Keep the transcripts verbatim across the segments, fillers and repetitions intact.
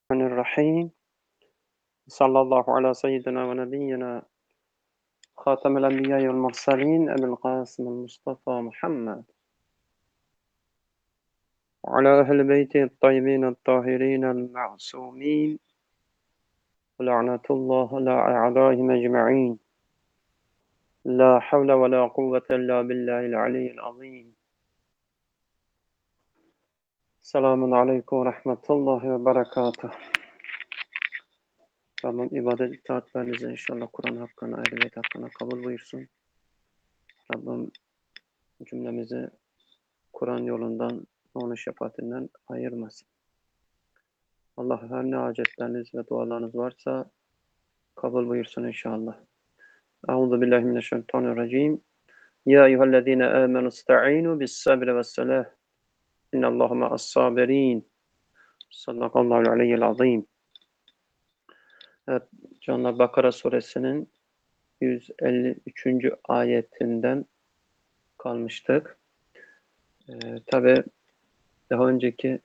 Bismillahirrahmanirrahim. Sallallahu ala seyyidina ve nebiyyina Hatemel Enbiya vel Mursalin Ebu'l Qasim el Mustafa Muhammed ve ala ehli beytihi't tayyibin tahirin el ma'sumin ve la'netullah ala a'daihim ecma'in. La havle ve la kuvvete illa billahil aliyyil azim. Selamun aleyküm ve rahmetullahi ve berekatuhu. Rabbim ibadet itaatlerinizi inşallah Kur'an hakkına, ehl-i hakkına kabul buyursun. Rabbim cümlemizi Kur'an yolundan, onun şefaatinden ayırmasın. Allah her ne hacetleriniz ve dualarınız varsa kabul buyursun inşallah. Euzu billahi mineşşeytanirracim. Ya eyyühellezine amenu ista'inu bis sabri ves salah. İnnallaha ma'as sabirin. Sadakallahu aliyyil azim. Evet, canlar, Bakara suresinin yüz elli üçüncü ayetinden kalmıştık. Ee, Tabi daha önceki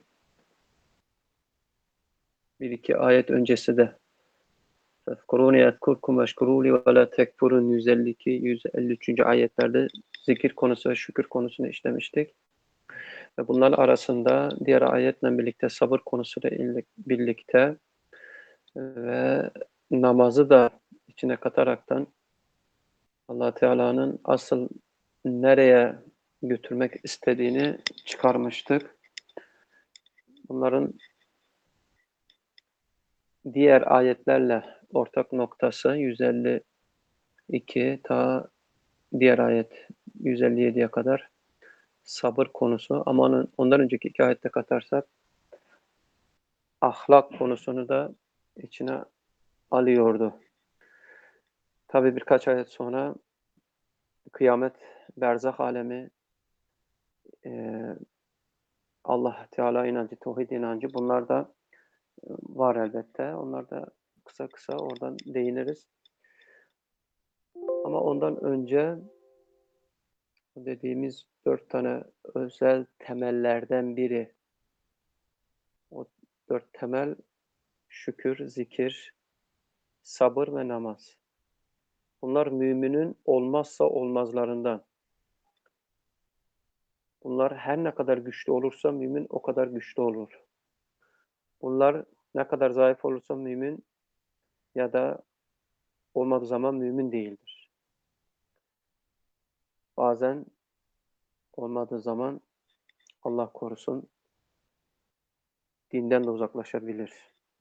bir iki ayet öncesi de Fezkuruni yezkurkum veşkuruli ve la tekfurun yüz elli iki yüz elli üç. ayetlerde zikir konusu ve şükür konusunu işlemiştik. Ve bunların arasında diğer ayetle birlikte sabır konusuyla birlikte ve namazı da içine kataraktan Allah Teala'nın asıl nereye götürmek istediğini çıkarmıştık. Bunların diğer ayetlerle ortak noktası yüz elli iki ta diğer ayet yüz elli yediye kadar sabır konusu, ama ondan önceki iki ayette katarsak ahlak konusunu da içine alıyordu. Tabi birkaç ayet sonra kıyamet, berzah alemi, e, Allah Teala inancı, tevhid inancı, bunlar da var elbette. Onlar da kısa kısa oradan değiniriz. Ama ondan önce dediğimiz dört tane özel temellerden biri. O dört temel şükür, zikir, sabır ve namaz. Bunlar müminin olmazsa olmazlarından. Bunlar her ne kadar güçlü olursa mümin o kadar güçlü olur. Bunlar ne kadar zayıf olursa mümin ya da olmadığı zaman mümin değildir. Bazen olmadığı zaman Allah korusun dinden de uzaklaşabilir.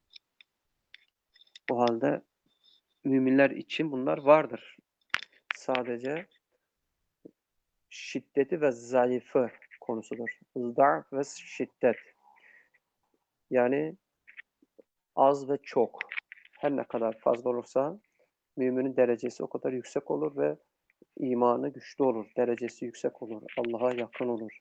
O halde müminler için bunlar vardır. Sadece şiddeti ve zayıfı konusudur. Zayıf ve şiddet. Yani az ve çok. Her ne kadar fazla olursa müminin derecesi o kadar yüksek olur ve imanı güçlü olur. Derecesi yüksek olur. Allah'a yakın olur.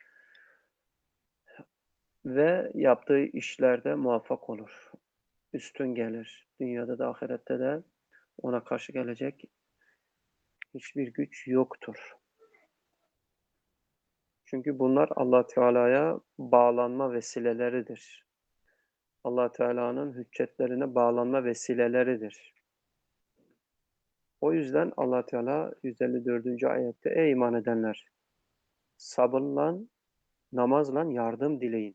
Ve yaptığı işlerde muvaffak olur. Üstün gelir. Dünyada da ahirette de ona karşı gelecek hiçbir güç yoktur. Çünkü bunlar Allah Teala'ya bağlanma vesileleridir. Allah Teala'nın hüccetlerine bağlanma vesileleridir. O yüzden Allah Teala yüz elli dördüncü ayette ey iman edenler, sabırla, namazla yardım dileyin.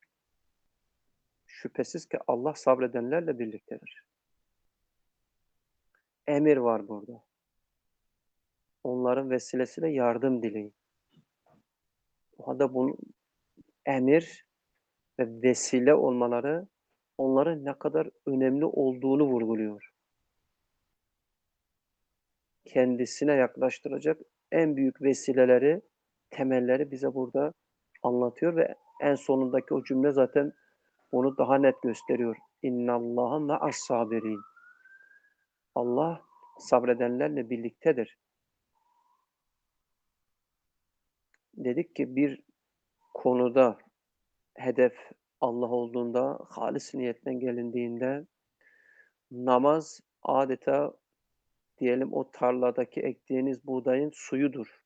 Şüphesiz ki Allah sabredenlerle birliktedir. Emir var burada. Onların vesilesiyle yardım dileyin. O halde bunun emir ve vesile olmaları onların ne kadar önemli olduğunu vurguluyor. Kendisine yaklaştıracak en büyük vesileleri, temelleri bize burada anlatıyor ve en sonundaki o cümle zaten onu daha net gösteriyor. İnnallâhe ma'as sabirin. Allah sabredenlerle birliktedir. Dedik ki bir konuda hedef Allah olduğunda, halis niyetten gelindiğinde namaz adeta diyelim o tarladaki ektiğiniz buğdayın suyudur.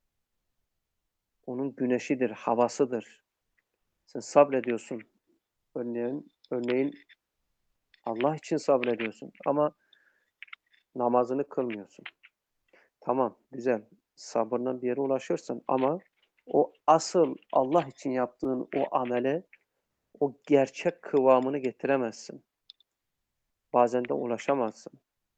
Onun güneşidir, havasıdır. Sen sabrediyorsun. Örneğin, örneğin Allah için sabrediyorsun ama namazını kılmıyorsun. Tamam, güzel. Sabırla bir yere ulaşırsın ama o asıl Allah için yaptığın o amele, o gerçek kıvamını getiremezsin. Bazen de ulaşamazsın.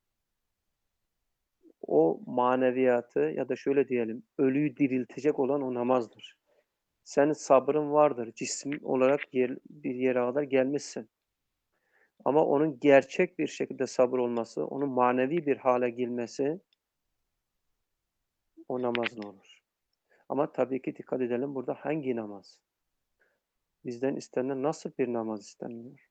O maneviyatı ya da şöyle diyelim, ölüyü diriltecek olan o namazdır. Senin sabrın vardır, cisim olarak yer, bir yere kadar gelmişsin. Ama onun gerçek bir şekilde sabır olması, onun manevi bir hale gelmesi o namazla olur. Ama tabii ki dikkat edelim burada hangi namaz? Bizden istenen nasıl bir namaz isteniyor?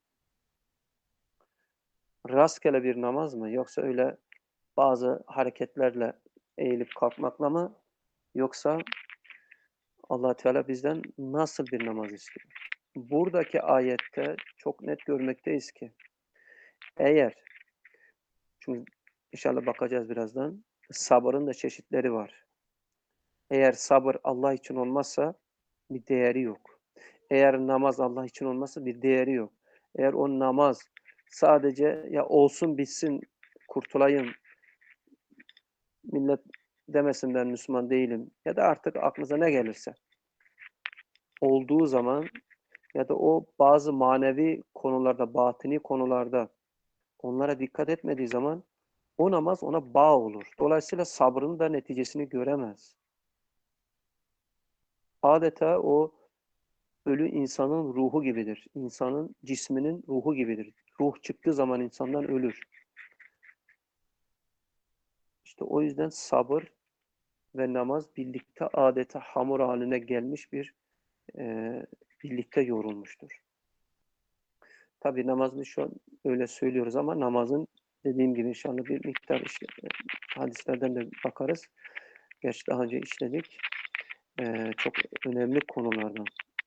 Rastgele bir namaz mı? Yoksa öyle bazı hareketlerle eğilip kalkmakla mı? Yoksa Allah Teala bizden nasıl bir namaz istiyor? Buradaki ayette çok net görmekteyiz ki eğer, çünkü inşallah bakacağız birazdan, sabırın da çeşitleri var. Eğer sabır Allah için olmazsa bir değeri yok. Eğer namaz Allah için olmazsa bir değeri yok. Eğer o namaz sadece ya olsun bitsin kurtulayım, millet demesin ben Müslüman değilim ya da artık aklınıza ne gelirse olduğu zaman ya da o bazı manevi konularda, batini konularda onlara dikkat etmediği zaman o namaz ona bağ olur. Dolayısıyla sabrın da neticesini göremez. Adeta o ölü insanın ruhu gibidir. İnsanın cisminin ruhu gibidir. Ruh çıktığı zaman insandan ölür. İşte o yüzden sabır ve namaz birlikte adeta hamur haline gelmiş bir e, birlikte yorulmuştur. Tabii namaz biz şu an öyle söylüyoruz ama namazın dediğim gibi inşallah bir miktar işte, hadislerden de bakarız. Gerçi daha önce işledik. E, çok önemli konulardan.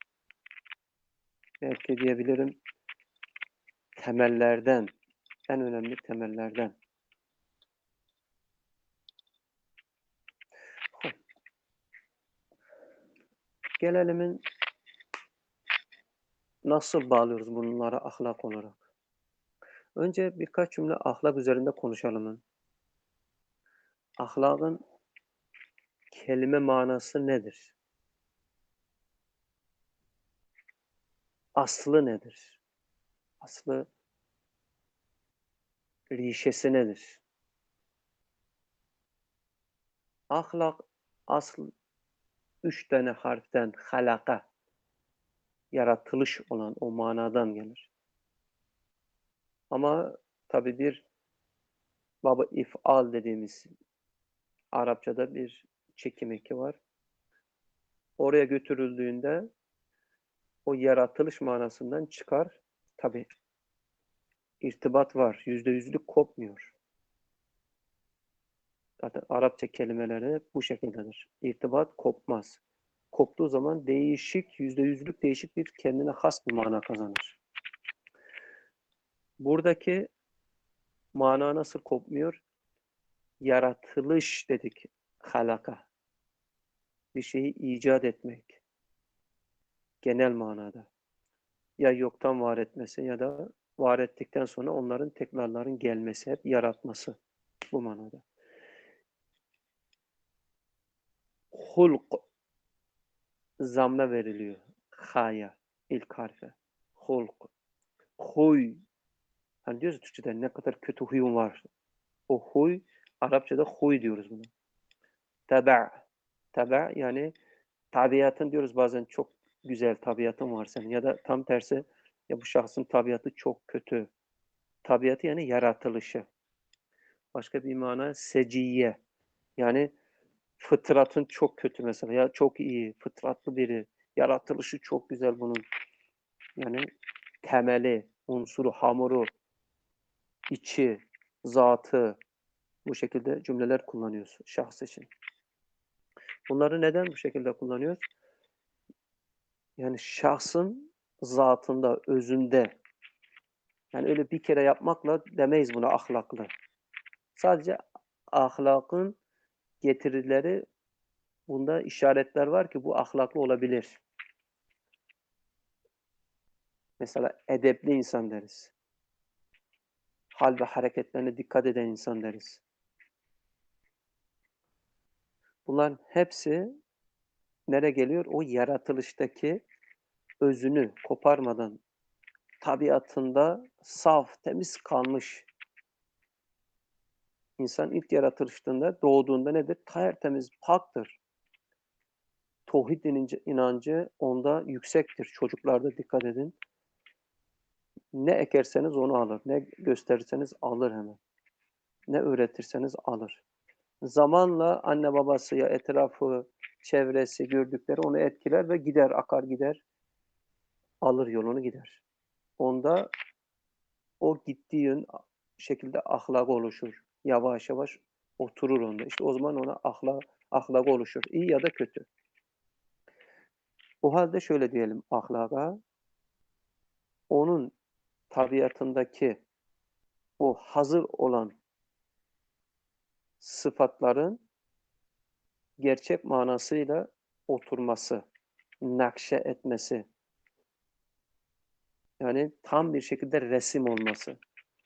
Belki diyebilirim temellerden, en önemli temellerden. Gelelim nasıl bağlıyoruz bunları ahlak olarak? Önce birkaç cümle ahlak üzerinde konuşalım. Ahlakın kelime manası nedir? Aslı nedir? Aslı, rişesi nedir? Ahlak, asıl üç tane harften halaka, yaratılış olan o manadan gelir. Ama tabi bir baba if'al dediğimiz Arapçada bir çekim eki var. Oraya götürüldüğünde o yaratılış manasından çıkar. Tabi irtibat var. Yüzde yüzlük kopmuyor. Zaten Arapça kelimeleri bu şekildedir. İrtibat kopmaz. Koptuğu zaman değişik, yüzde yüzlük değişik bir kendine has bir mana kazanır. Buradaki mana nasıl kopmuyor? Yaratılış dedik. Halaka. Bir şeyi icat etmek. Genel manada. Ya yoktan var etmesi ya da var ettikten sonra onların tekrarların gelmesi, hep yaratması. Bu manada. Hulk zamme veriliyor. Ha'ya. İlk harfe. Hulk. Huy. Hani diyoruz Türkçe'de ne kadar kötü huyum var. O huy, Arapçada huy diyoruz buna. Teba. Teba yani tabiatın diyoruz bazen çok güzel tabiatın var senin. Ya da tam tersi ya bu şahsın tabiatı çok kötü. Tabiatı yani yaratılışı. Başka bir mana seciye. Yani fıtratın çok kötü mesela. Ya çok iyi, fıtratlı biri. Yaratılışı çok güzel bunun. Yani temeli, unsuru, hamuru, içi, zatı, bu şekilde cümleler kullanıyoruz şahs için. Bunları neden bu şekilde kullanıyoruz? Yani şahsın zatında, özünde, yani öyle bir kere yapmakla demeyiz buna ahlaklı. Sadece ahlakın getirileri, bunda işaretler var ki bu ahlaklı olabilir. Mesela edepli insan deriz. Hal ve hareketlerine dikkat eden insan deriz. Bunların hepsi nereye geliyor? O yaratılıştaki özünü koparmadan tabiatında saf, temiz kalmış. İnsan ilk yaratılışında, doğduğunda nedir? Tertemiz, paktır. Tauhid inancı onda yüksektir. Çocuklarda dikkat edin. Ne ekerseniz onu alır. Ne gösterirseniz alır hemen. Ne öğretirseniz alır. Zamanla anne babası ya etrafı, çevresi, gördükleri onu etkiler ve gider, akar gider. Alır yolunu gider. Onda o gittiği yön şekilde ahlak oluşur. Yavaş yavaş oturur onda. İşte o zaman ona ahlak, ahlak oluşur. İyi ya da kötü. O halde şöyle diyelim ahlaka, onun tabiatındaki o hazır olan sıfatların gerçek manasıyla oturması, nakşe etmesi, yani tam bir şekilde resim olması.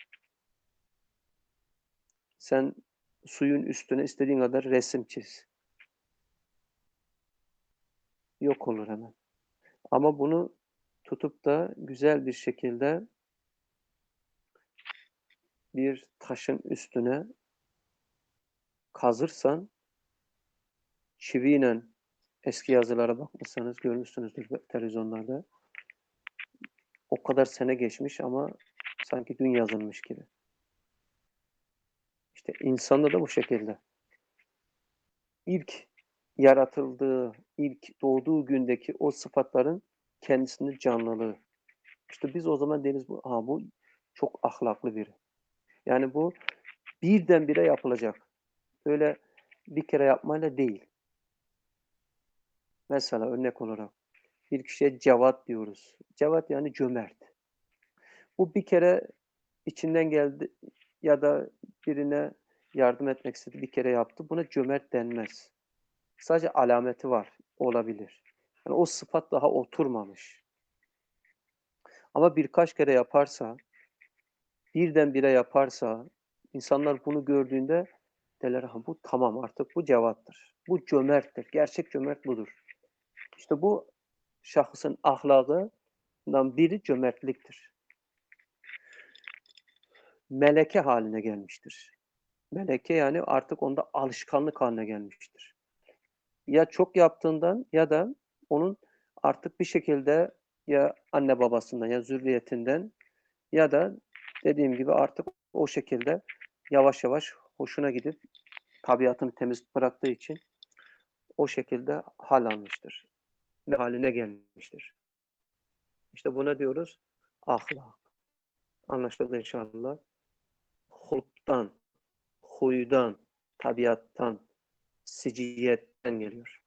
Sen suyun üstüne istediğin kadar resim çiz. Yok olur hemen. Ama bunu tutup da güzel bir şekilde bir taşın üstüne kazırsan, çiviyle eski yazılara bakmışsanız görmüşsünüzdür televizyonlarda. O kadar sene geçmiş ama sanki dün yazılmış gibi. İşte insanda da bu şekilde. İlk yaratıldığı, ilk doğduğu gündeki o sıfatların kendisinin canlılığı. İşte biz o zaman deriz bu, ha bu çok ahlaklı biri. Yani bu birdenbire yapılacak. Öyle bir kere yapmayla değil. Mesela örnek olarak bir kişiye cevat diyoruz. Cevat yani cömert. Bu bir kere içinden geldi ya da birine yardım etmek istedi, bir kere yaptı. Buna cömert denmez. Sadece alameti var, olabilir. Yani o sıfat daha oturmamış. Ama birkaç kere yaparsa, birdenbire yaparsa, insanlar bunu gördüğünde derler, ha bu tamam artık bu cevattır. Bu cömerttir. Gerçek cömert budur. İşte bu şahsın ahlakından biri cömertliktir. Meleke haline gelmiştir. Meleke yani artık onda alışkanlık haline gelmiştir. Ya çok yaptığından ya da onun artık bir şekilde ya anne babasından ya zürriyetinden ya da dediğim gibi artık o şekilde yavaş yavaş hoşuna gidip tabiatını temiz bıraktığı için o şekilde hal almıştır ve haline gelmiştir. İşte buna diyoruz ahlak. Anlaşıldı inşallah. Hulktan, huydan, tabiattan, siciyetten geliyor.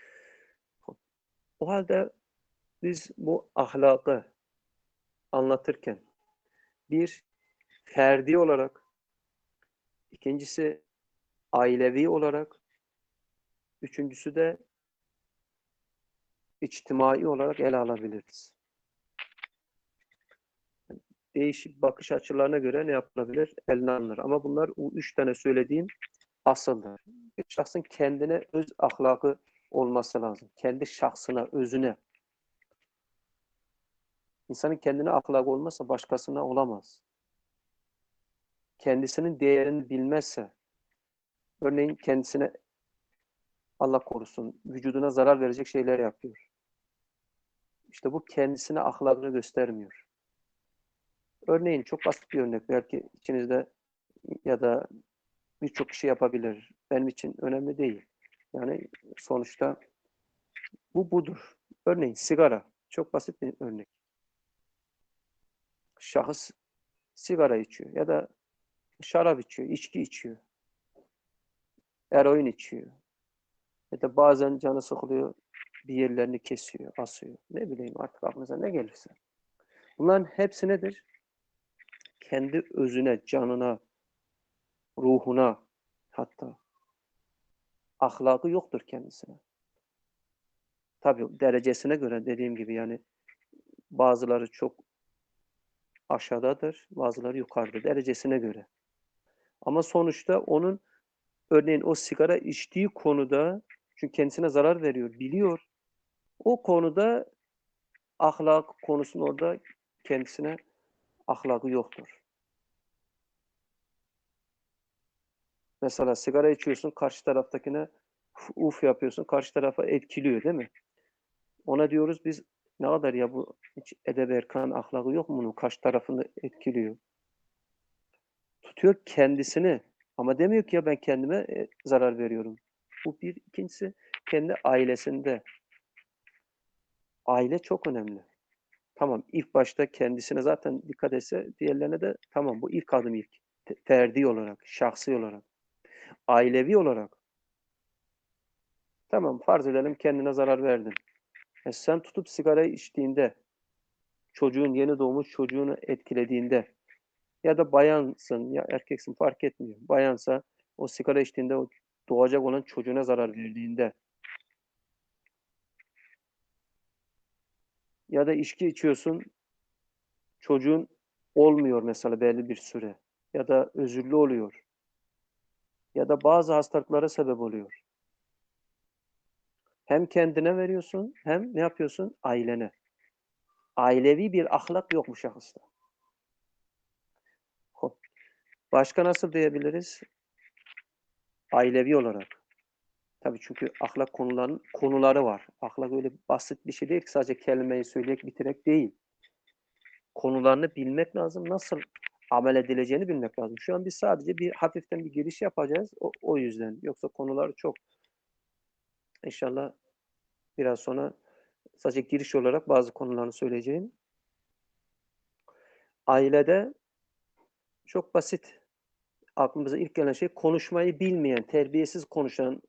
O halde biz bu ahlakı anlatırken bir ferdi olarak, ikincisi ailevi olarak, üçüncüsü de içtimai olarak ele alabiliriz. Değişik bakış açılarına göre ne yapılabilir? Eline alınır. Ama bunlar o üç tane söylediğim asıldır. Bir şahsın kendine öz ahlakı olması lazım. Kendi şahsına, özüne. İnsanın kendine ahlakı olmazsa başkasına olamaz. Kendisinin değerini bilmezse, örneğin kendisine Allah korusun, vücuduna zarar verecek şeyler yapıyor. İşte bu kendisine ahlakını göstermiyor. Örneğin çok basit bir örnek. Belki içinizde ya da birçok kişi yapabilir. Benim için önemli değil. Yani sonuçta bu budur. Örneğin sigara. Çok basit bir örnek. Şahıs sigara içiyor ya da şarap içiyor, içki içiyor, eroin içiyor. Ya da bazen canı sıkılıyor, bir yerlerini kesiyor, asıyor. Ne bileyim artık aklınıza ne gelirse. Bunların hepsi nedir? Kendi özüne, canına, ruhuna hatta ahlakı yoktur kendisine. Tabii derecesine göre dediğim gibi yani bazıları çok aşağıdadır, bazıları yukarıda derecesine göre. Ama sonuçta onun örneğin o sigara içtiği konuda çünkü kendisine zarar veriyor, biliyor. O konuda ahlak konusunda orada kendisine ahlakı yoktur. Mesela sigara içiyorsun, karşı taraftakine uf yapıyorsun, karşı tarafa etkiliyor değil mi? Ona diyoruz biz ne kadar ya bu hiç edeb erkan ahlakı yok mu bunun? Karşı tarafını etkiliyor. Tutuyor kendisini ama demiyor ki ya ben kendime e, zarar veriyorum. Bu bir. İkincisi kendi ailesinde. Aile çok önemli. Tamam ilk başta kendisine zaten dikkat etse diğerlerine de tamam bu ilk adım ilk. Ferdi olarak, şahsi olarak, ailevi olarak. Tamam farz edelim kendine zarar verdin. E sen tutup sigara içtiğinde, çocuğun yeni doğmuş çocuğunu etkilediğinde ya da bayansın ya erkeksin fark etmiyor. Bayansa o sigara içtiğinde o doğacak olan çocuğuna zarar verdiğinde ya da içki içiyorsun çocuğun olmuyor mesela belli bir süre ya da özürlü oluyor ya da bazı hastalıklara sebep oluyor. Hem kendine veriyorsun hem ne yapıyorsun? Ailene. Ailevi bir ahlak yok bu şahısta. Başka nasıl diyebiliriz? Ailevi olarak. Tabii çünkü ahlak konularının konuları var. Ahlak öyle basit bir şey değil ki sadece kelimeyi söyleyerek bitirerek değil. Konularını bilmek lazım. Nasıl amel edileceğini bilmek lazım. Şu an biz sadece bir hafiften bir giriş yapacağız. O, o yüzden. Yoksa konular çok. İnşallah biraz sonra sadece giriş olarak bazı konularını söyleyeceğim. Ailede çok basit. Aklımıza ilk gelen şey konuşmayı bilmeyen, terbiyesiz konuşan,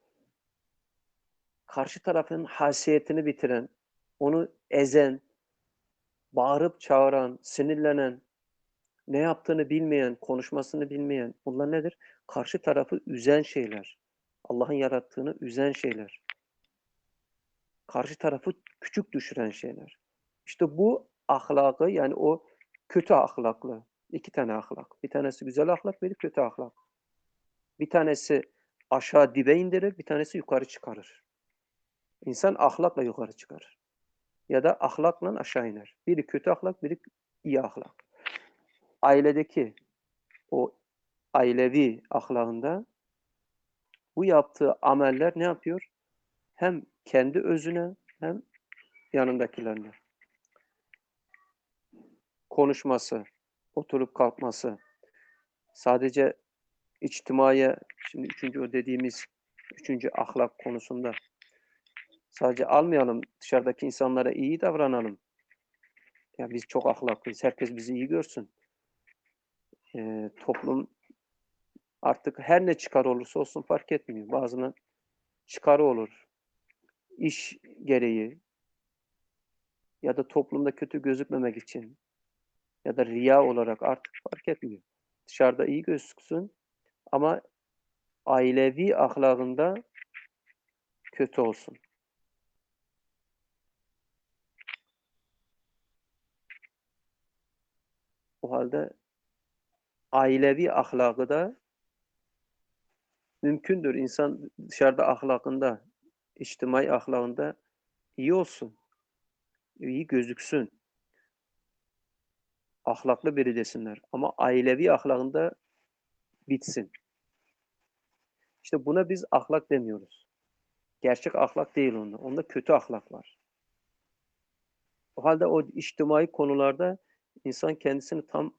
karşı tarafın haysiyetini bitiren, onu ezen, bağırıp çağıran, sinirlenen, ne yaptığını bilmeyen, konuşmasını bilmeyen bunlar nedir? Karşı tarafı üzen şeyler. Allah'ın yarattığını üzen şeyler. Karşı tarafı küçük düşüren şeyler. İşte bu ahlakı yani o kötü ahlaklı. İki tane ahlak. Bir tanesi güzel ahlak, biri kötü ahlak. Bir tanesi aşağı dibe indirir, bir tanesi yukarı çıkarır. İnsan ahlakla yukarı çıkar. Ya da ahlakla aşağı iner. Biri kötü ahlak, biri iyi ahlak. Ailedeki o ailevi ahlakında bu yaptığı ameller ne yapıyor? Hem kendi özüne hem yanındakilerine. Konuşması, oturup kalkması, sadece içtimaya, şimdi üçüncü o dediğimiz üçüncü ahlak konusunda sadece almayalım, dışarıdaki insanlara iyi davranalım. Ya biz çok ahlaklıyız, herkes bizi iyi görsün. Ee, toplum artık her ne çıkar olursa olsun fark etmiyor. Bazının çıkarı olur, iş gereği ya da toplumda kötü gözükmemek için ya da riya olarak artık fark etmiyor. Dışarıda iyi gözüksün ama ailevi ahlakında kötü olsun. O halde ailevi ahlakı da mümkündür. İnsan dışarıda ahlakında, içtimai ahlakında iyi olsun, iyi gözüksün, ahlaklı biri desinler. Ama ailevi ahlakında bitsin. İşte buna biz ahlak demiyoruz. Gerçek ahlak değil onda. Onda kötü ahlak var. O halde o içtimai konularda insan kendisini tam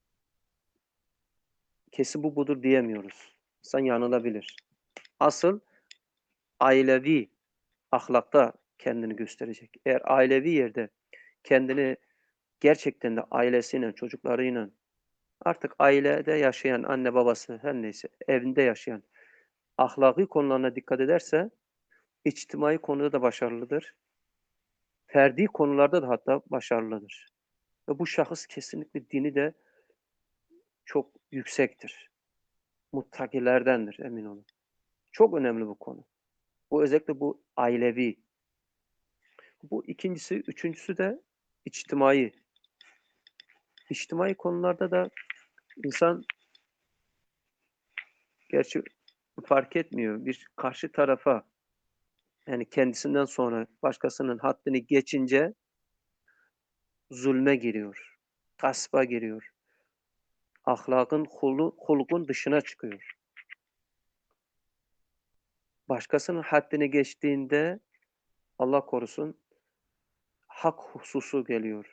kesin bu budur diyemiyoruz. İnsan yanılabilir. Asıl ailevi ahlakta kendini gösterecek. Eğer ailevi yerde kendini gerçekten de ailesiyle, çocuklarıyla, artık ailede yaşayan anne babası her neyse evinde yaşayan ahlaki konularına dikkat ederse içtimai konuda da başarılıdır. Ferdi konularda da hatta başarılıdır. Ve bu şahıs kesinlikle dini de çok yüksektir. Muttakilerdendir emin olun. Çok önemli bu konu. Bu özellikle bu ailevi. Bu ikincisi, üçüncüsü de içtimai. İçtimai konularda da insan gerçi fark etmiyor. Bir karşı tarafa yani kendisinden sonra başkasının haddini geçince zulme giriyor. Gaspa giriyor. Ahlakın, hulu, hulukun dışına çıkıyor. Başkasının haddini geçtiğinde Allah korusun hak hususu geliyor.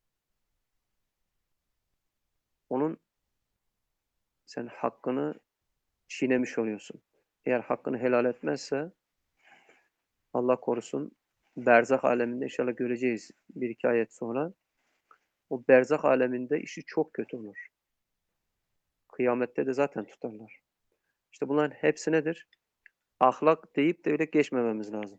Onun sen hakkını çiğnemiş oluyorsun. Eğer hakkını helal etmezse Allah korusun berzah aleminde inşallah göreceğiz bir iki ayet sonra. O berzah aleminde işi çok kötü olur. Kıyamette de zaten tutarlar. İşte bunların hepsi nedir? Ahlak deyip de öyle geçmememiz lazım.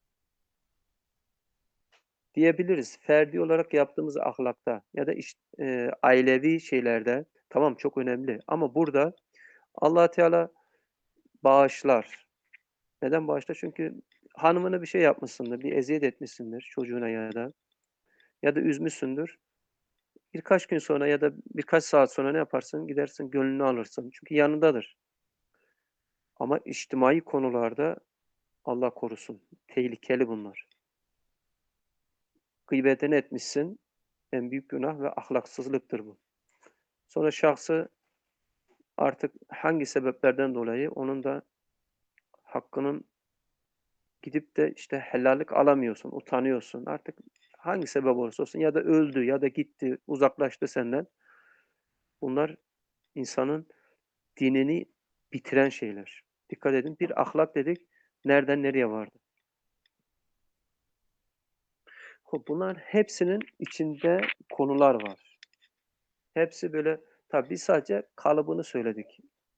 Diyebiliriz. Ferdi olarak yaptığımız ahlakta ya da işte, e, ailevi şeylerde tamam çok önemli ama burada Allah Teala bağışlar. Neden bağışlar? Çünkü hanımına bir şey yapmışsındır, bir eziyet etmişsindir çocuğuna ya da ya da üzmüşsündür. Birkaç gün sonra ya da birkaç saat sonra ne yaparsın? Gidersin gönlünü alırsın. Çünkü yanındadır. Ama içtimai konularda Allah korusun. Tehlikeli bunlar. Gıybetini etmişsin. En büyük günah ve ahlaksızlıktır bu. Sonra şahsı artık hangi sebeplerden dolayı onun da hakkının gidip de işte helallik alamıyorsun, utanıyorsun. Artık hangi sebep olursa olsun ya da öldü ya da gitti, uzaklaştı senden. Bunlar insanın dinini bitiren şeyler. Dikkat edin. Bir ahlak dedik. Nereden nereye vardı? Bunlar hepsinin içinde konular var. Hepsi böyle tabii biz sadece kalıbını söyledik.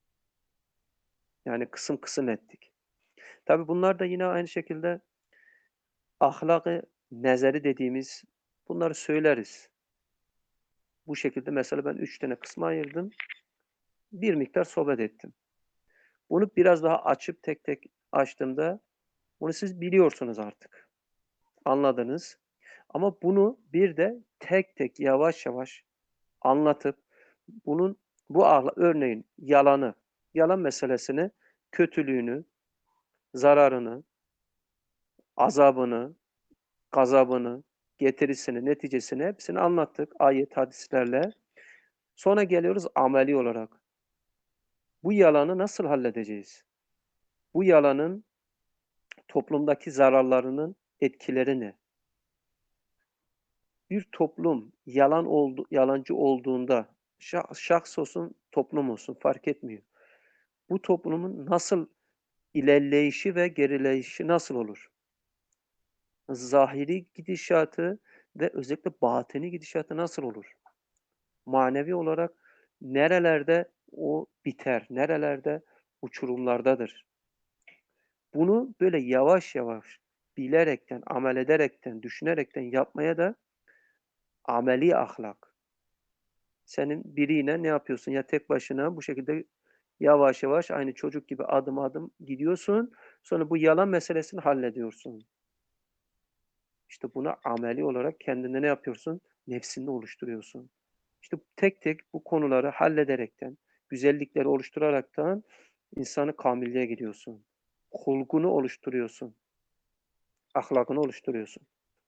Yani kısım kısım ettik. Tabii bunlar da yine aynı şekilde ahlakı nezeri dediğimiz bunları söyleriz. Bu şekilde mesela ben üç tane kısma ayırdım. Bir miktar sohbet ettim. Bunu biraz daha açıp tek tek açtığımda bunu siz biliyorsunuz artık. Anladınız. Ama bunu bir de tek tek yavaş yavaş anlatıp bunun bu ahlak örneğin yalanı, yalan meselesini, kötülüğünü, zararını, azabını, gazabını, getirisini, neticesini hepsini anlattık ayet, hadislerle. Sonra geliyoruz ameli olarak. Bu yalanı nasıl halledeceğiz? Bu yalanın toplumdaki zararlarının etkileri ne? Bir toplum yalan oldu, yalancı olduğunda şah, şahs olsun, toplum olsun fark etmiyor. Bu toplumun nasıl ilerleyişi ve gerileyişi nasıl olur? Zahiri gidişatı ve özellikle batini gidişatı nasıl olur? Manevi olarak nerelerde o biter, nerelerde uçurumlardadır? Bunu böyle yavaş yavaş bilerekten, amel ederekten, düşünerekten yapmaya da ameli ahlak. Senin biriyle ne yapıyorsun? Ya tek başına bu şekilde yavaş yavaş aynı çocuk gibi adım adım gidiyorsun. Sonra bu yalan meselesini hallediyorsun. İşte bunu ameli olarak kendinde ne yapıyorsun? Nefsinde oluşturuyorsun. İşte tek tek bu konuları hallederekten, güzellikleri oluşturaraktan insanı kamilliğe gidiyorsun. Hulgunu oluşturuyorsun. Ahlakını oluşturuyorsun.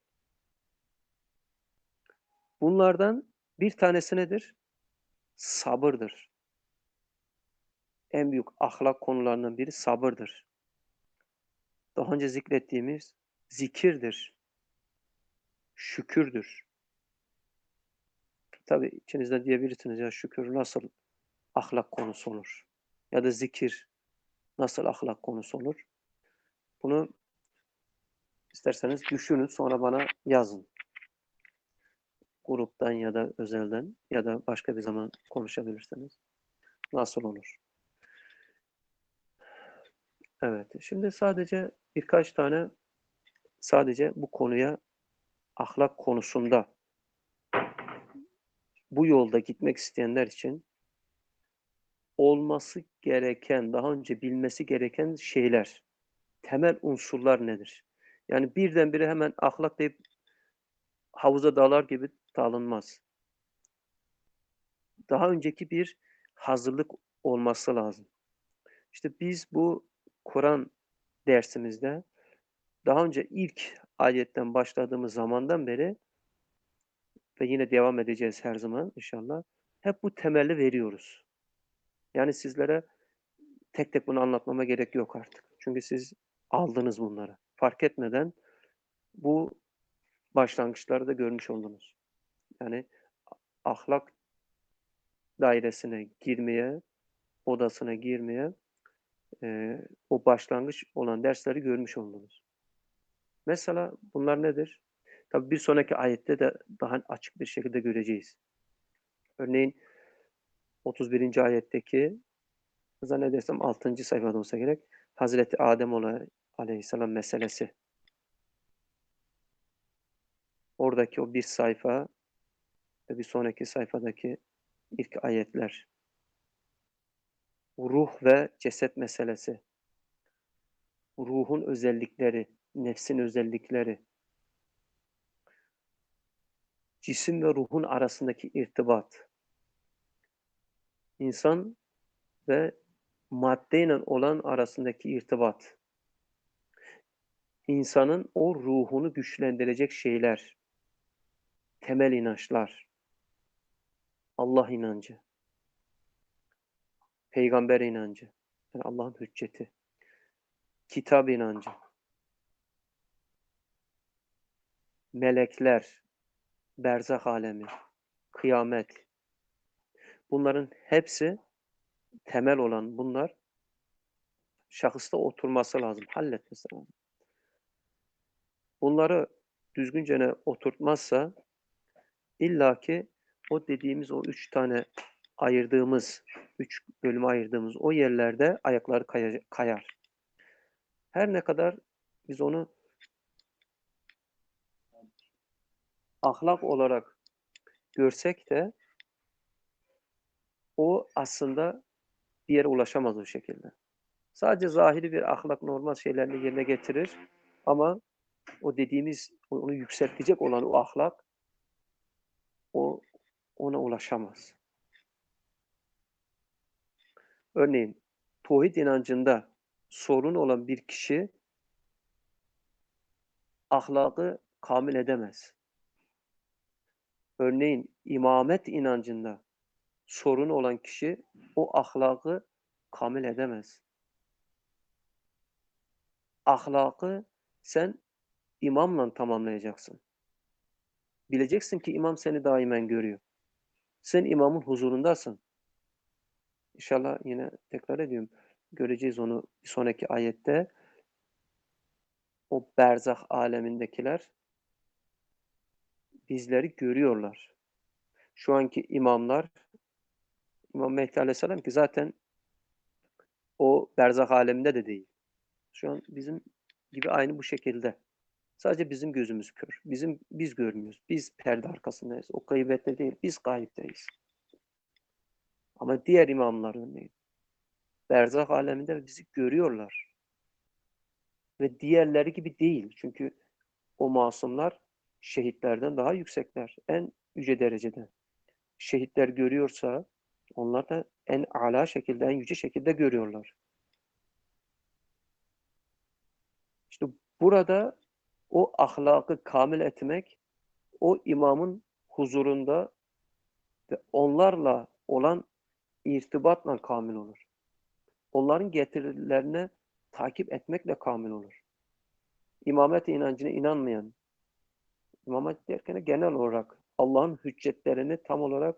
Bunlardan bir tanesi nedir? Sabırdır. En büyük ahlak konularından biri sabırdır. Daha önce zikrettiğimiz zikirdir, şükürdür. Tabii içinizde diyebilirsiniz ya şükür nasıl ahlak konusu olur? Ya da zikir nasıl ahlak konusu olur? Bunu isterseniz düşünün sonra bana yazın. Gruptan ya da özelden ya da başka bir zaman konuşabilirsiniz. Nasıl olur? Evet. Şimdi sadece birkaç tane sadece bu konuya ahlak konusunda bu yolda gitmek isteyenler için olması gereken, daha önce bilmesi gereken şeyler, temel unsurlar nedir? Yani birdenbire hemen ahlak deyip havuza dalar gibi dalınmaz. daha önceki bir hazırlık olması lazım. İşte biz bu Kur'an dersimizde daha önce ilk ayetten başladığımız zamandan beri ve yine devam edeceğiz her zaman inşallah. Hep bu temeli veriyoruz. Yani sizlere tek tek bunu anlatmama gerek yok artık. Çünkü siz aldınız bunları. Fark etmeden bu başlangıçları da görmüş oldunuz. Yani ahlak dairesine girmeye, odasına girmeye e, o başlangıç olan dersleri görmüş oldunuz. Mesela bunlar nedir? Tabii bir sonraki ayette de daha açık bir şekilde göreceğiz. Örneğin otuz birinci ayetteki zannedersem altıncı sayfada olsa gerek Hazreti Adem Aleyhisselam meselesi. Oradaki o bir sayfa ve bir sonraki sayfadaki ilk ayetler. Ruh ve ceset meselesi. Ruhun özellikleri, nefsin özellikleri. Cisim ve ruhun arasındaki irtibat. İnsan ve maddeyle olan arasındaki irtibat. İnsanın o ruhunu güçlendirecek şeyler. Temel inançlar. Allah inancı. Peygamber inancı. Yani Allah'ın hücceti. Kitap inancı. Melekler. Berzah alemi. Kıyamet. Bunların hepsi temel olan bunlar şahısta oturması lazım. Halletmesi lazım. Bunları düzgünce oturtmazsa illaki o dediğimiz o üç tane ayırdığımız, üç bölüme ayırdığımız o yerlerde ayakları kayar. Her ne kadar biz onu ahlak olarak görsek de o aslında bir yere ulaşamaz o şekilde. Sadece zahiri bir ahlak normal şeylerini yerine getirir ama o dediğimiz, onu yükseltecek olan o ahlak o ona ulaşamaz. Örneğin tauhid inancında sorun olan bir kişi ahlakı kamil edemez. Örneğin imamet inancında sorun olan kişi o ahlakı kamil edemez. Ahlakı sen imamla tamamlayacaksın. Bileceksin ki imam seni daimen görüyor. Sen imamın huzurundasın. İnşallah yine tekrar ediyorum. Göreceğiz onu bir sonraki ayette. O berzah alemindekiler bizleri görüyorlar. Şu anki imamlar, İmam Mehdi Aleyhisselam ki zaten o berzah aleminde de değil. Şu an bizim gibi aynı bu şekilde. Sadece bizim gözümüz kör. Bizim biz görmüyoruz. Biz perde arkasındayız. O gıybette değil. Biz gayipteyiz. Ama diğer imamlar örneğin berzah aleminde bizi görüyorlar. Ve diğerleri gibi değil. Çünkü o masumlar şehitlerden daha yüksekler. En yüce derecede. Şehitler görüyorsa onlar da en âlâ şekilde, en yüce şekilde görüyorlar. İşte burada o ahlakı kamil etmek, o imamın huzurunda ve onlarla olan irtibatla kamil olur. Onların getirilerine takip etmekle kamil olur. İmamet inancına inanmayan, imamet derken genel olarak Allah'ın hüccetlerini tam olarak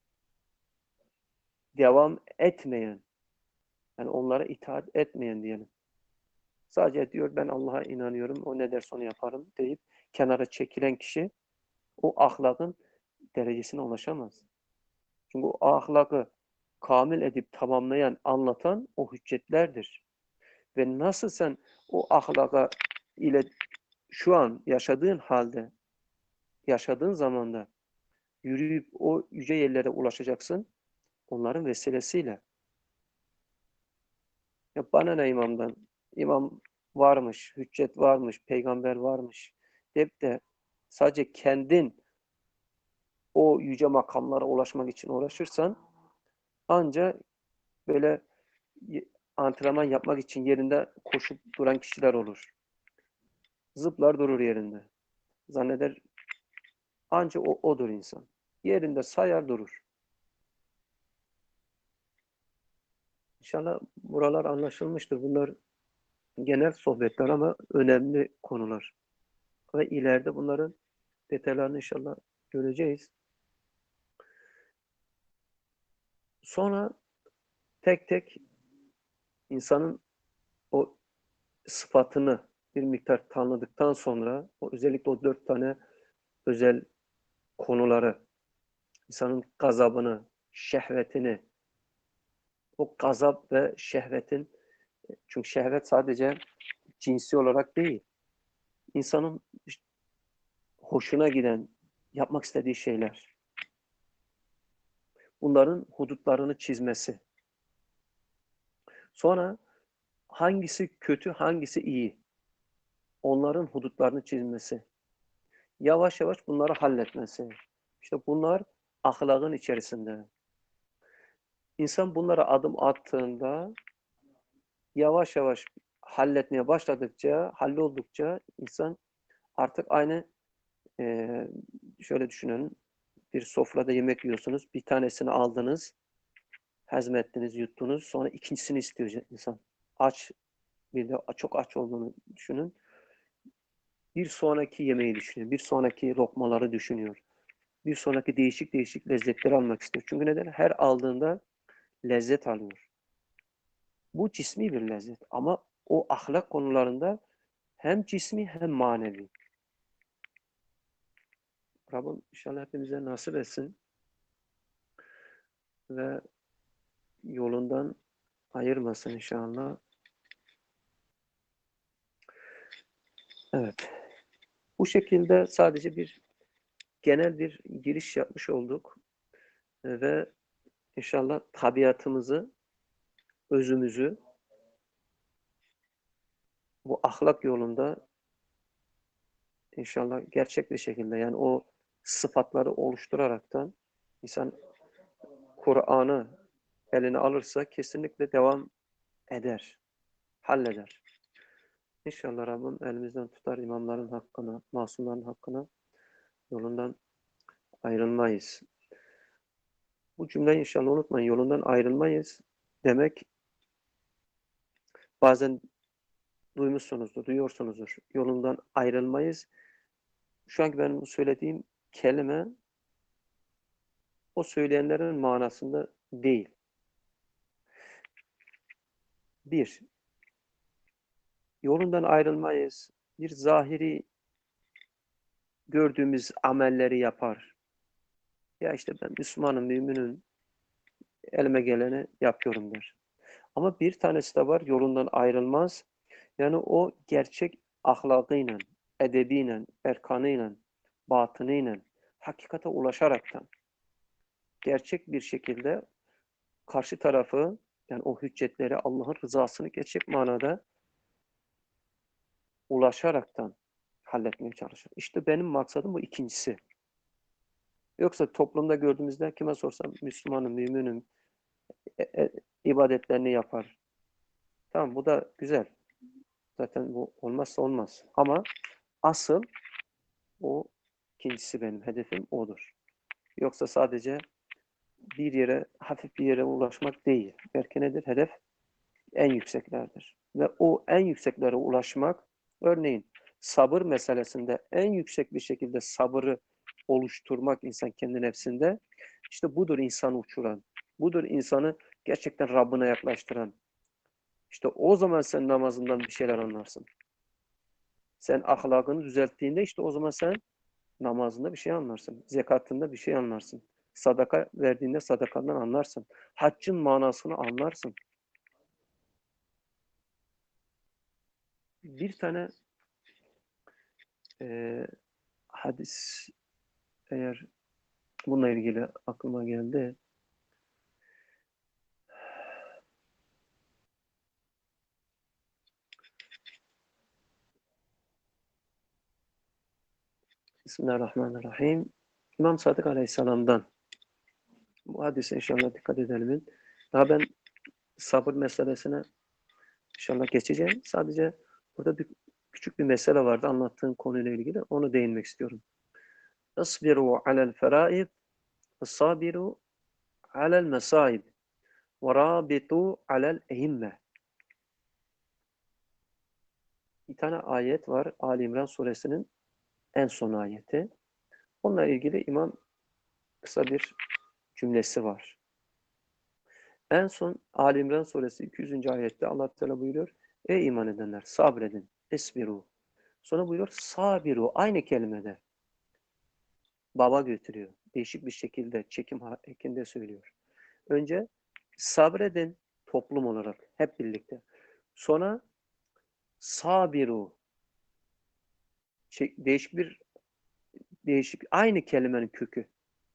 devam etmeyen, yani onlara itaat etmeyen diyelim. Sadece diyor ben Allah'a inanıyorum, o ne derse onu yaparım deyip kenara çekilen kişi o ahlakın derecesine ulaşamaz. Çünkü o ahlakı kamil edip tamamlayan, anlatan o hüccetlerdir. Ve nasıl sen o ahlaka ile şu an yaşadığın halde, yaşadığın zamanda yürüyüp o yüce yerlere ulaşacaksın, onların vesilesiyle. Ya bana ne imamdan? İmam varmış, hüccet varmış, peygamber varmış deyip de sadece kendin o yüce makamlara ulaşmak için uğraşırsan ancak böyle antrenman yapmak için yerinde koşup duran kişiler olur. Zıplar durur yerinde. Zanneder ancak o odur insan. Yerinde sayar durur. İnşallah buralar anlaşılmıştır. Bunlar genel sohbetler ama önemli konular. Ve ileride bunların detaylarını inşallah göreceğiz. Sonra tek tek insanın o sıfatını bir miktar tanıdıktan sonra o özellikle o dört tane özel konuları, insanın gazabını, şehvetini, o gazap ve şehvetin, çünkü şehvet sadece cinsi olarak değil, insanın işte hoşuna giden, yapmak istediği şeyler, bunların hudutlarını çizmesi. Sonra hangisi kötü, hangisi iyi, onların hudutlarını çizmesi. Yavaş yavaş bunları halletmesi. İşte bunlar ahlakın içerisinde. İnsan bunlara adım attığında yavaş yavaş halletmeye başladıkça, halloldukça insan artık aynı e, şöyle düşünün, bir sofrada yemek yiyorsunuz, bir tanesini aldınız, hazmettiniz, yuttunuz, sonra ikincisini istiyor insan. Aç, bir de çok aç olduğunu düşünün. Bir sonraki yemeği düşünüyor, bir sonraki lokmaları düşünüyor. Bir sonraki değişik değişik lezzetleri almak istiyor. Çünkü neden? Her aldığında lezzet alıyor. Bu cismi bir lezzet ama o ahlak konularında hem cismi hem manevi. Rabbim inşallah hepimize nasip etsin ve yolundan ayırmasın inşallah. Evet. Bu şekilde sadece bir genel bir giriş yapmış olduk ve inşallah tabiatımızı, özümüzü bu ahlak yolunda inşallah gerçek bir şekilde, yani o sıfatları oluşturaraktan insan Kur'an'ı eline alırsa kesinlikle devam eder, halleder. İnşallah Rabbim elimizden tutar, imamların hakkına, masumların hakkına, yolundan ayrılmayız. Bu cümleyi inşallah unutmayın. Yolundan ayrılmayız demek, bazen duymuşsunuzdur, duyuyorsunuzdur. Yolundan ayrılmayız. Şu anki benim söylediğim kelime o söyleyenlerin manasında değil. Bir, yolundan ayrılmayız. Bir zahiri gördüğümüz amelleri yapar. Ya işte ben Müslümanım, müminim, elime geleni yapıyorum der. Ama bir tanesi de var, yolundan ayrılmaz. Yani o gerçek ahlakıyla, edebiyle, erkanıyla, batınıyla, hakikate ulaşaraktan gerçek bir şekilde karşı tarafı, yani o hüccetleri, Allah'ın rızasını gerçek manada ulaşaraktan halletmeye çalışır. İşte benim maksadım bu ikincisi. Yoksa toplumda gördüğümüzde kime sorsam Müslümanım, müminim, e, e, ibadetlerini yapar. Tamam, bu da güzel. Zaten bu olmazsa olmaz. Ama asıl o ikincisi, benim hedefim odur. Yoksa sadece bir yere, hafif bir yere ulaşmak değil. Belki nedir? Hedef en yükseklerdir. Ve o en yükseklere ulaşmak, örneğin sabır meselesinde en yüksek bir şekilde sabırı oluşturmak insan kendi nefsinde, işte budur insanı uçuran, budur insanı gerçekten Rabbine yaklaştıran. İşte o zaman sen namazından bir şeyler anlarsın. Sen ahlakını düzelttiğinde işte o zaman sen namazında bir şey anlarsın. Zekatında bir şey anlarsın. Sadaka verdiğinde sadakandan anlarsın. Haccın manasını anlarsın. Bir tane e, hadis, eğer bununla ilgili aklıma geldi. Bismillahirrahmanirrahim. İmam Sadık Aleyhisselam'dan. Bu hadise inşallah dikkat edelim. Daha ben sabır meselesine inşallah geçeceğim. Sadece burada bir küçük bir mesele vardı anlattığım konuyla ilgili. Onu değinmek istiyorum. Isbiru alel feraid sabiru alel mesaib ve rabitu alel ehimme. Bir tane ayet var. Ali İmran suresinin en son ayeti. Onunla ilgili İmam kısa bir cümlesi var. En son Ali İmran suresi iki yüzüncü ayette Allah Teala buyuruyor. Ey iman edenler sabredin. Esbiru. Sonra buyuruyor sabiru. Aynı kelimede. Baba götürüyor. Değişik bir şekilde çekim ekinde söylüyor. Önce sabredin toplum olarak hep birlikte. Sonra sabiru. Değişik bir değişik aynı kelimenin kökü.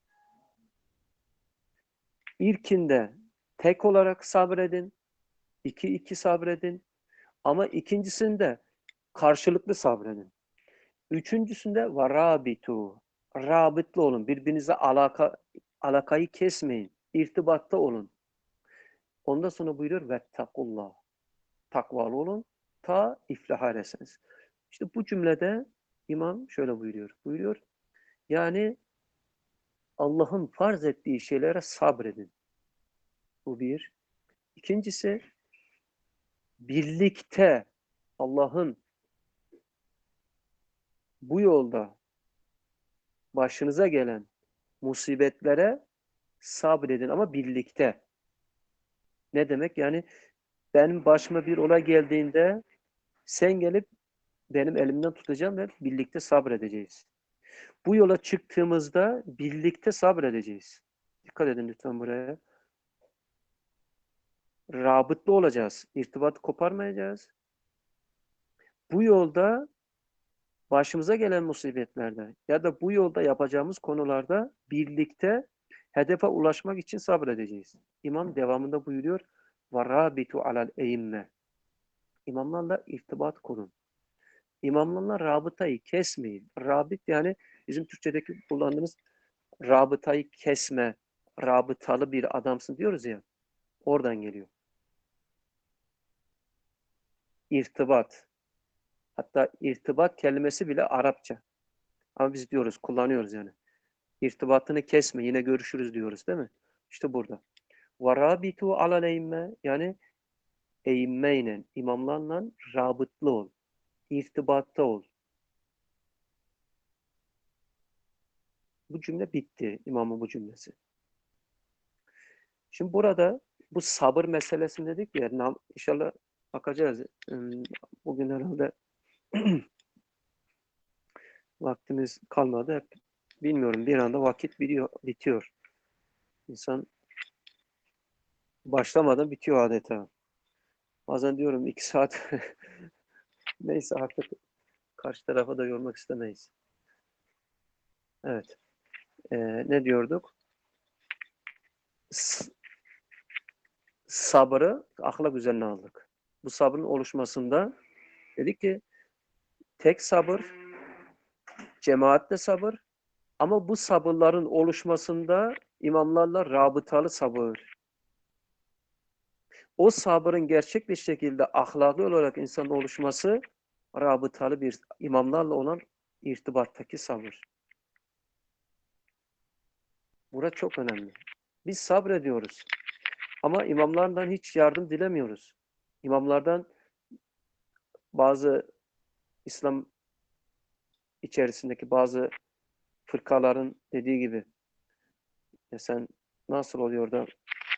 İlkinde tek olarak sabredin. İki iki sabredin. Ama ikincisinde karşılıklı sabredin. Üçüncüsünde varabitu. Rabıtlı olun. Birbirinize alaka, alakayı kesmeyin. İrtibatta olun. Ondan sonra buyuruyor vettakullah. Takvalı olun. Ta iflah eresiniz. İşte bu cümlede İmam şöyle buyuruyor. Buyuruyor. Yani Allah'ın farz ettiği şeylere sabredin. Bu bir. İkincisi birlikte Allah'ın bu yolda başınıza gelen musibetlere sabredin ama birlikte. Ne demek? Yani benim başıma bir olay geldiğinde sen gelip benim elimden tutacaksın ve birlikte sabredeceğiz. Bu yola çıktığımızda birlikte sabredeceğiz. Dikkat edin lütfen buraya. Rabıtlı olacağız. İrtibatı koparmayacağız. Bu yolda başımıza gelen musibetlerde ya da bu yolda yapacağımız konularda birlikte hedefe ulaşmak için sabredeceğiz. İmam devamında buyuruyor. وَرَابِتُ عَلَى الْاَيِمَّةِ İmamlarla irtibat kurun. İmamlarla rabıtayı kesmeyin. Rabit yani bizim Türkçedeki kullandığımız rabıtayı kesme, rabıtalı bir adamsın diyoruz ya. Oradan geliyor. İrtibat. Hatta irtibat kelimesi bile Arapça. Ama biz diyoruz, kullanıyoruz yani. İrtibatını kesme, yine görüşürüz diyoruz değil mi? İşte burada. وَرَابِتُ عَلَى الْاَيِمَّةِ yani eğimmeyle, imamlarla rabıtlı ol. İrtibatta ol. Bu cümle bitti. İmamın bu cümlesi. Şimdi burada bu sabır meselesini dedik ya, inşallah bakacağız. Bugün herhalde vaktimiz kalmadı. Hep bilmiyorum bir anda vakit bitiyor. bitiyor. İnsan başlamadan bitiyor adeta. Bazen diyorum iki saat neyse artık karşı tarafa da yormak istemeyiz. Evet. Ee, ne diyorduk? S sabrı ahlak üzerine aldık. Bu sabrın oluşmasında dedik ki tek sabır, cemaatle sabır ama bu sabırların oluşmasında imamlarla rabıtalı sabır. O sabrın gerçek bir şekilde ahlaki olarak insanın oluşması rabıtalı bir imamlarla olan irtibattaki sabır. Burası çok önemli. Biz sabrediyoruz. Ama imamlardan hiç yardım dilemiyoruz. İmamlardan bazı İslam içerisindeki bazı fırkaların dediği gibi ya sen nasıl oluyor da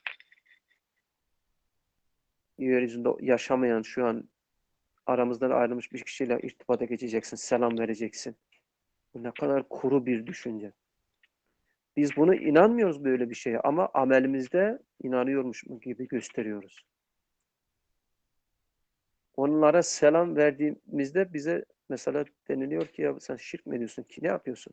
yeryüzünde yaşamayan şu an aramızdan ayrılmış bir kişiyle irtibata geçeceksin, selam vereceksin. Bu ne kadar kuru bir düşünce. Biz bunu inanmıyoruz böyle bir şeye ama amelimizde inanıyormuş gibi gösteriyoruz. Onlara selam verdiğimizde bize mesela deniliyor ki ya sen şirk mi ediyorsun ki ne yapıyorsun?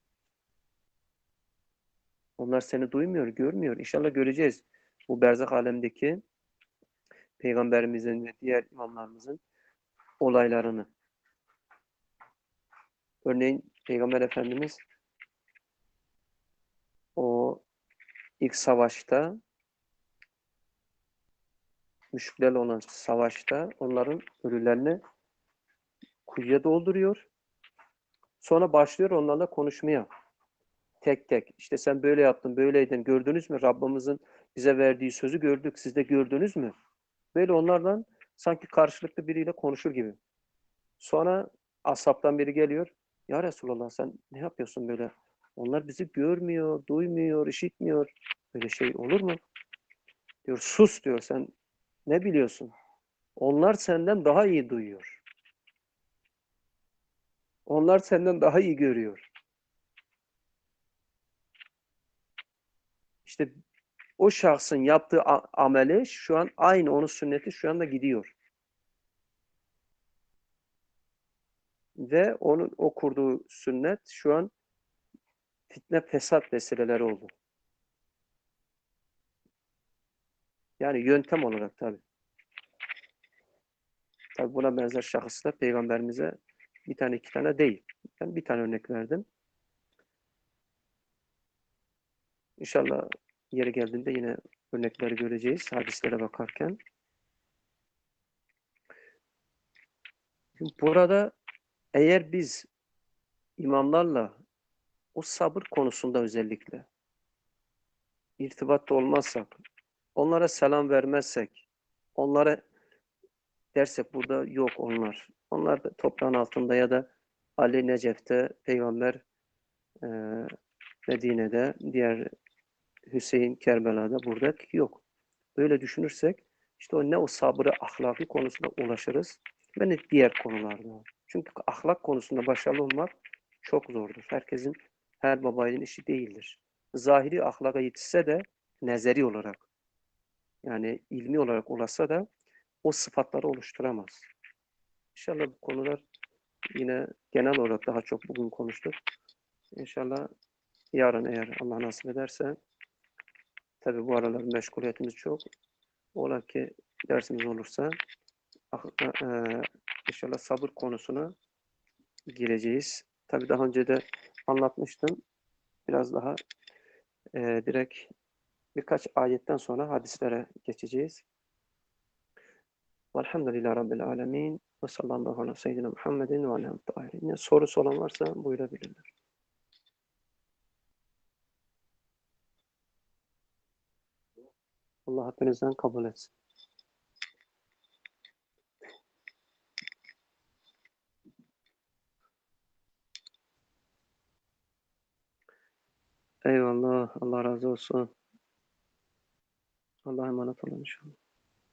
Onlar seni duymuyor, görmüyor. İnşallah göreceğiz bu berzak alemdeki peygamberimizin ve diğer imamlarımızın olaylarını. Örneğin Peygamber Efendimiz ilk savaşta, müşriklerle olan savaşta onların ölülerini kuyuya dolduruyor. Sonra başlıyor onlarla konuşmaya. Tek tek. İşte sen böyle yaptın, böyleydin. Gördünüz mü? Rabbimizin bize verdiği sözü gördük. Siz de gördünüz mü? Böyle onlardan sanki karşılıklı biriyle konuşur gibi. Sonra ashabtan biri geliyor. Ya Resulallah sen ne yapıyorsun böyle? Onlar bizi görmüyor, duymuyor, işitmiyor. Böyle şey olur mu? Diyor sus diyor sen ne biliyorsun? Onlar senden daha iyi duyuyor. Onlar senden daha iyi görüyor. İşte o şahsın yaptığı ameli şu an aynı onun sünneti şu anda gidiyor. Ve onun o kurduğu sünnet şu an fitne fesat vesileleri oldu. Yani yöntem olarak tabii. Tabii buna benzer şahıslar peygamberimize bir tane iki tane değil. Ben bir tane örnek verdim. İnşallah yeri geldiğinde yine örnekleri göreceğiz hadislere bakarken. Şimdi burada eğer biz imamlarla o sabır konusunda özellikle irtibatta olmazsak, onlara selam vermezsek, onlara dersek burada yok onlar. Onlar da toprağın altında ya da Ali Necef'te, Peygamber e, Medine'de, diğer Hüseyin Kerbela'da burada yok. Böyle düşünürsek işte o ne o sabrı ahlaki konusunda ulaşırız ve ne diğer konularda. Çünkü ahlak konusunda başarılı olmak çok zordur. Herkesin, her babayın işi değildir. Zahiri ahlaka yetişse de nezeri olarak yani ilmi olarak ulaşsa da o sıfatları oluşturamaz. İnşallah bu konular yine genel olarak daha çok bugün konuştuk. İnşallah yarın eğer Allah nasip ederse tabii bu aralar meşguliyetimiz çok. Ola ki dersimiz olursa e, inşallah sabır konusuna gireceğiz. Tabii daha önce de anlatmıştım. Biraz daha e, direkt birkaç ayetten sonra hadislere geçeceğiz. Velhamdülillahi Rabbil alemin. Ve sallallahu aleyhi ve seyyidina Muhammedin ve aleyhi ve sorusu olan varsa buyurabilirler. Allah hepinizden kabul etsin. Eyvallah. Allah razı olsun. Allah'a emanet olun inşallah.